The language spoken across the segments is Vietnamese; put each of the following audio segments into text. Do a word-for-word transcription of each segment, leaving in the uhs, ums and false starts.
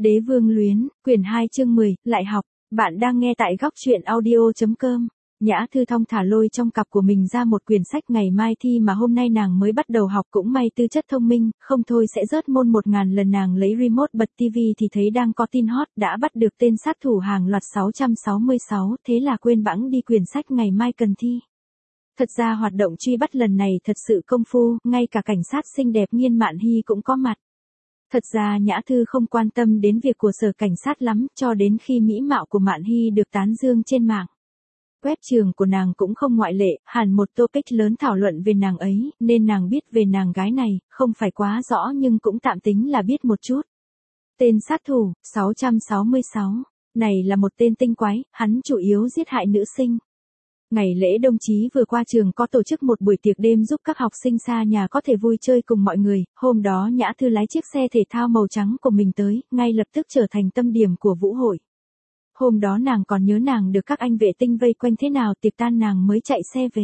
Đế vương luyến, quyển hai chương mười, lại học. Bạn đang nghe tại góc truyện audio.com. Nhã Thư thong thả lôi trong cặp của mình ra một quyển sách ngày mai thi mà hôm nay nàng mới bắt đầu học, cũng may tư chất thông minh, không thôi sẽ rớt môn một ngàn lần. Nàng lấy remote bật tivi thì thấy đang có tin hot đã bắt được tên sát thủ hàng loạt sáu trăm sáu mươi sáu, thế là quên bẵng đi quyển sách ngày mai cần thi. Thật ra hoạt động truy bắt lần này thật sự công phu, ngay cả cảnh sát xinh đẹp Nghiên Mạn Hy cũng có mặt. Thật ra Nhã Thư không quan tâm đến việc của sở cảnh sát lắm, cho đến khi mỹ mạo của Mạn Hy được tán dương trên mạng. Web trường của nàng cũng không ngoại lệ, hẳn một topic lớn thảo luận về nàng ấy, nên nàng biết về nàng gái này, không phải quá rõ nhưng cũng tạm tính là biết một chút. Tên sát thủ, sáu trăm sáu mươi sáu, này là một tên tinh quái, hắn chủ yếu giết hại nữ sinh. Ngày lễ đồng chí vừa qua trường có tổ chức một buổi tiệc đêm giúp các học sinh xa nhà có thể vui chơi cùng mọi người, hôm đó Nhã Thư lái chiếc xe thể thao màu trắng của mình tới, ngay lập tức trở thành tâm điểm của vũ hội. Hôm đó nàng còn nhớ nàng được các anh vệ tinh vây quanh thế nào, tiệc tan nàng mới chạy xe về.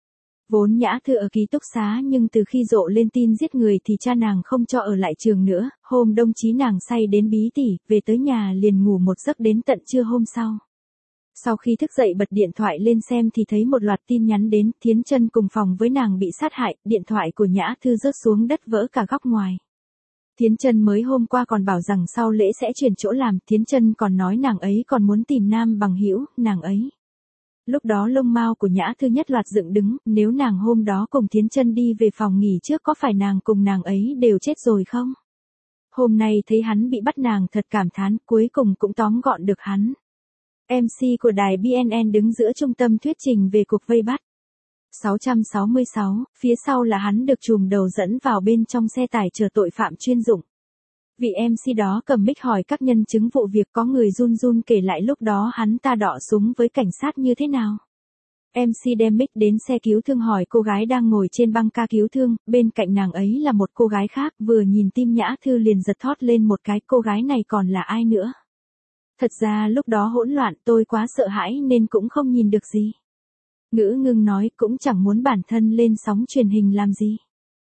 Vốn Nhã Thư ở ký túc xá nhưng từ khi rộ lên tin giết người thì cha nàng không cho ở lại trường nữa, hôm đồng chí nàng say đến bí tỉ, về tới nhà liền ngủ một giấc đến tận trưa hôm sau. Sau khi thức dậy bật điện thoại lên xem thì thấy một loạt tin nhắn đến, Thiến Chân cùng phòng với nàng bị sát hại, điện thoại của Nhã Thư rớt xuống đất vỡ cả góc ngoài. Thiến Chân mới hôm qua còn bảo rằng sau lễ sẽ chuyển chỗ làm, Thiến Chân còn nói nàng ấy còn muốn tìm nam bằng hữu, nàng ấy. Lúc đó lông mao của Nhã Thư nhất loạt dựng đứng, nếu nàng hôm đó cùng Thiến Chân đi về phòng nghỉ trước có phải nàng cùng nàng ấy đều chết rồi không? Hôm nay thấy hắn bị bắt nàng thật cảm thán, cuối cùng cũng tóm gọn được hắn. em xê của đài bê en en đứng giữa trung tâm thuyết trình về cuộc vây bắt. sáu trăm sáu mươi sáu, phía sau là hắn được trùm đầu dẫn vào bên trong xe tải chở tội phạm chuyên dụng. Vị em xê đó cầm mic hỏi các nhân chứng vụ việc, có người run run kể lại lúc đó hắn ta đọ súng với cảnh sát như thế nào. em xê đem mic đến xe cứu thương hỏi cô gái đang ngồi trên băng ca cứu thương, bên cạnh nàng ấy là một cô gái khác, vừa nhìn tim Nhã Thư liền giật thót lên một cái, cô gái này còn là ai nữa? Thật ra lúc đó hỗn loạn, tôi quá sợ hãi nên cũng không nhìn được gì. Ngữ Ngưng nói, cũng chẳng muốn bản thân lên sóng truyền hình làm gì.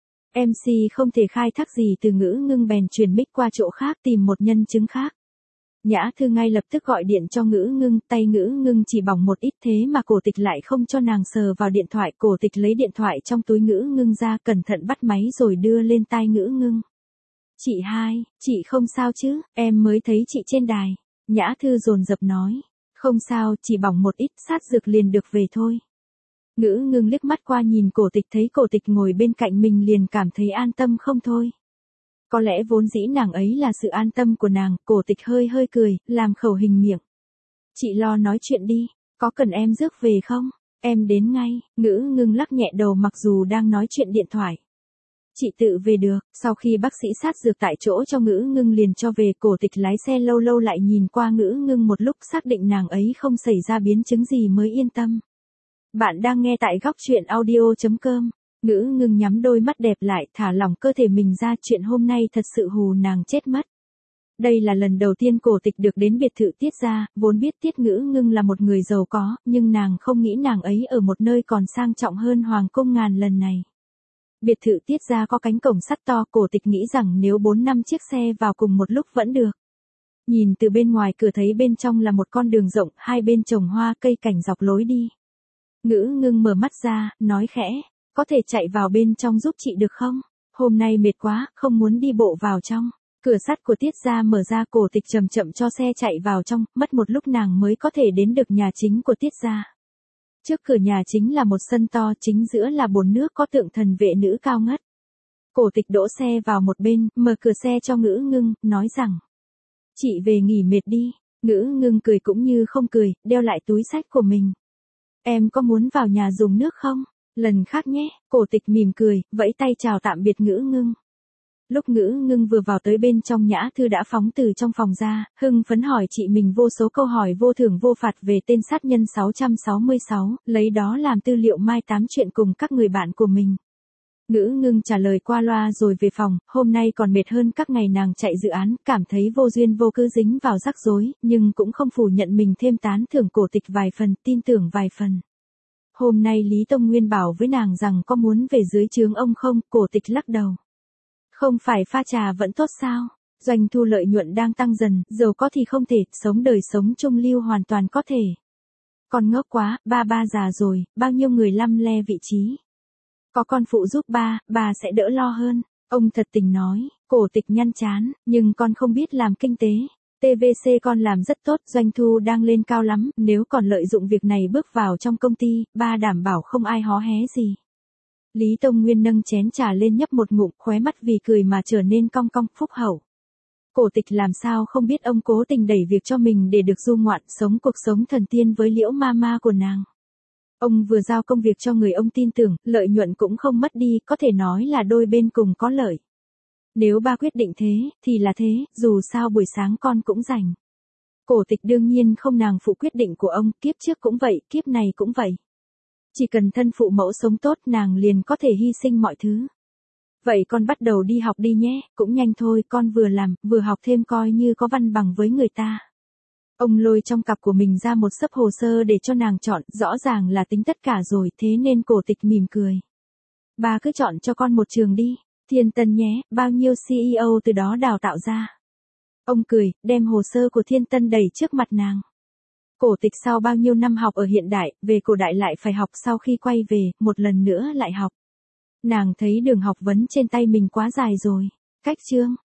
em xê không thể khai thác gì từ Ngữ Ngưng bèn truyền mic qua chỗ khác tìm một nhân chứng khác. Nhã Thư ngay lập tức gọi điện cho Ngữ Ngưng, tay Ngữ Ngưng chỉ bỏng một ít thế mà Cổ Tịch lại không cho nàng sờ vào điện thoại. Cổ Tịch lấy điện thoại trong túi Ngữ Ngưng ra, cẩn thận bắt máy rồi đưa lên tai Ngữ Ngưng. Chị hai, chị không sao chứ, em mới thấy chị trên đài. Nhã Thư dồn dập nói, không sao, chỉ bỏng một ít, sát dược liền được về thôi. Ngữ Ngưng liếc mắt qua nhìn Cổ Tịch, thấy Cổ Tịch ngồi bên cạnh mình liền cảm thấy an tâm không thôi. Có lẽ vốn dĩ nàng ấy là sự an tâm của nàng. Cổ Tịch hơi hơi cười, làm khẩu hình miệng. Chị lo nói chuyện đi, có cần em rước về không? Em đến ngay. Ngữ Ngưng lắc nhẹ đầu mặc dù đang nói chuyện điện thoại. Chị tự về được. Sau khi bác sĩ sát dược tại chỗ cho Ngữ Ngưng liền cho về. Cổ Tịch lái xe lâu lâu lại nhìn qua Ngữ Ngưng một lúc, xác định nàng ấy không xảy ra biến chứng gì mới yên tâm. Bạn đang nghe tại góc truyện audio.com. Ngữ Ngưng nhắm đôi mắt đẹp lại, thả lỏng cơ thể mình ra, chuyện hôm nay thật sự hù nàng chết mất. Đây là lần đầu tiên Cổ Tịch được đến biệt thự Tiết gia, vốn biết Tiết Ngữ Ngưng là một người giàu có, nhưng nàng không nghĩ nàng ấy ở một nơi còn sang trọng hơn Hoàng cung ngàn lần này. Biệt thự Tiết gia có cánh cổng sắt to, Cổ Tịch nghĩ rằng nếu bốn năm chiếc xe vào cùng một lúc vẫn được. Nhìn từ bên ngoài cửa thấy bên trong là một con đường rộng, hai bên trồng hoa cây cảnh dọc lối đi. Ngữ Ngưng mở mắt ra, nói khẽ, có thể chạy vào bên trong giúp chị được không? Hôm nay mệt quá, không muốn đi bộ vào trong. Cửa sắt của Tiết gia mở ra, Cổ Tịch chậm chậm cho xe chạy vào trong, mất một lúc nàng mới có thể đến được nhà chính của Tiết gia. Trước cửa nhà chính là một sân to, chính giữa là bồn nước có tượng thần vệ nữ cao ngất. Cổ Tịch đỗ xe vào một bên, mở cửa xe cho Ngữ Ngưng, nói rằng, chị về nghỉ mệt đi. Ngữ Ngưng cười cũng như không cười, đeo lại túi xách của mình. Em có muốn vào nhà dùng nước không? Lần khác nhé. Cổ Tịch mỉm cười, vẫy tay chào tạm biệt Ngữ Ngưng. Lúc Ngữ Ngưng vừa vào tới bên trong, Nhã Thư đã phóng từ trong phòng ra, hưng phấn hỏi chị mình vô số câu hỏi vô thưởng vô phạt về tên sát nhân sáu trăm sáu mươi sáu, lấy đó làm tư liệu mai tám chuyện cùng các người bạn của mình. Ngữ Ngưng trả lời qua loa rồi về phòng, hôm nay còn mệt hơn các ngày nàng chạy dự án, cảm thấy vô duyên vô cớ dính vào rắc rối, nhưng cũng không phủ nhận mình thêm tán thưởng Cổ Tịch vài phần, tin tưởng vài phần. Hôm nay Lý Tông Nguyên bảo với nàng rằng có muốn về dưới trướng ông không, Cổ Tịch lắc đầu. Không phải pha trà vẫn tốt sao? Doanh thu lợi nhuận đang tăng dần, giàu có thì không thể, sống đời sống trung lưu hoàn toàn có thể. Con ngốc quá, ba ba già rồi, bao nhiêu người lăm le vị trí. Có con phụ giúp ba, ba sẽ đỡ lo hơn. Ông thật tình nói, Cổ Tịch nhăn chán, nhưng con không biết làm kinh tế. tê vê xê con làm rất tốt, doanh thu đang lên cao lắm, nếu còn lợi dụng việc này bước vào trong công ty, ba đảm bảo không ai hó hé gì. Lý Tông Nguyên nâng chén trà lên nhấp một ngụm, khóe mắt vì cười mà trở nên cong cong, phúc hậu. Cổ Tịch làm sao không biết ông cố tình đẩy việc cho mình để được du ngoạn, sống cuộc sống thần tiên với Liễu Mama của nàng. Ông vừa giao công việc cho người ông tin tưởng, lợi nhuận cũng không mất đi, có thể nói là đôi bên cùng có lợi. Nếu ba quyết định thế, thì là thế, dù sao buổi sáng con cũng rảnh. Cổ Tịch đương nhiên không nàng phụ quyết định của ông, kiếp trước cũng vậy, kiếp này cũng vậy. Chỉ cần thân phụ mẫu sống tốt nàng liền có thể hy sinh mọi thứ. Vậy con bắt đầu đi học đi nhé, cũng nhanh thôi, con vừa làm, vừa học thêm coi như có văn bằng với người ta. Ông lôi trong cặp của mình ra một xấp hồ sơ để cho nàng chọn, rõ ràng là tính tất cả rồi, thế nên Cổ Tịch mỉm cười. Ba cứ chọn cho con một trường đi, Thiên Tân nhé, bao nhiêu xê e ô từ đó đào tạo ra. Ông cười, đem hồ sơ của Thiên Tân đẩy trước mặt nàng. Cổ Tịch sau bao nhiêu năm học ở hiện đại, về cổ đại lại phải học, sau khi quay về, một lần nữa lại học. Nàng thấy đường học vấn trên tay mình quá dài rồi. Cách chương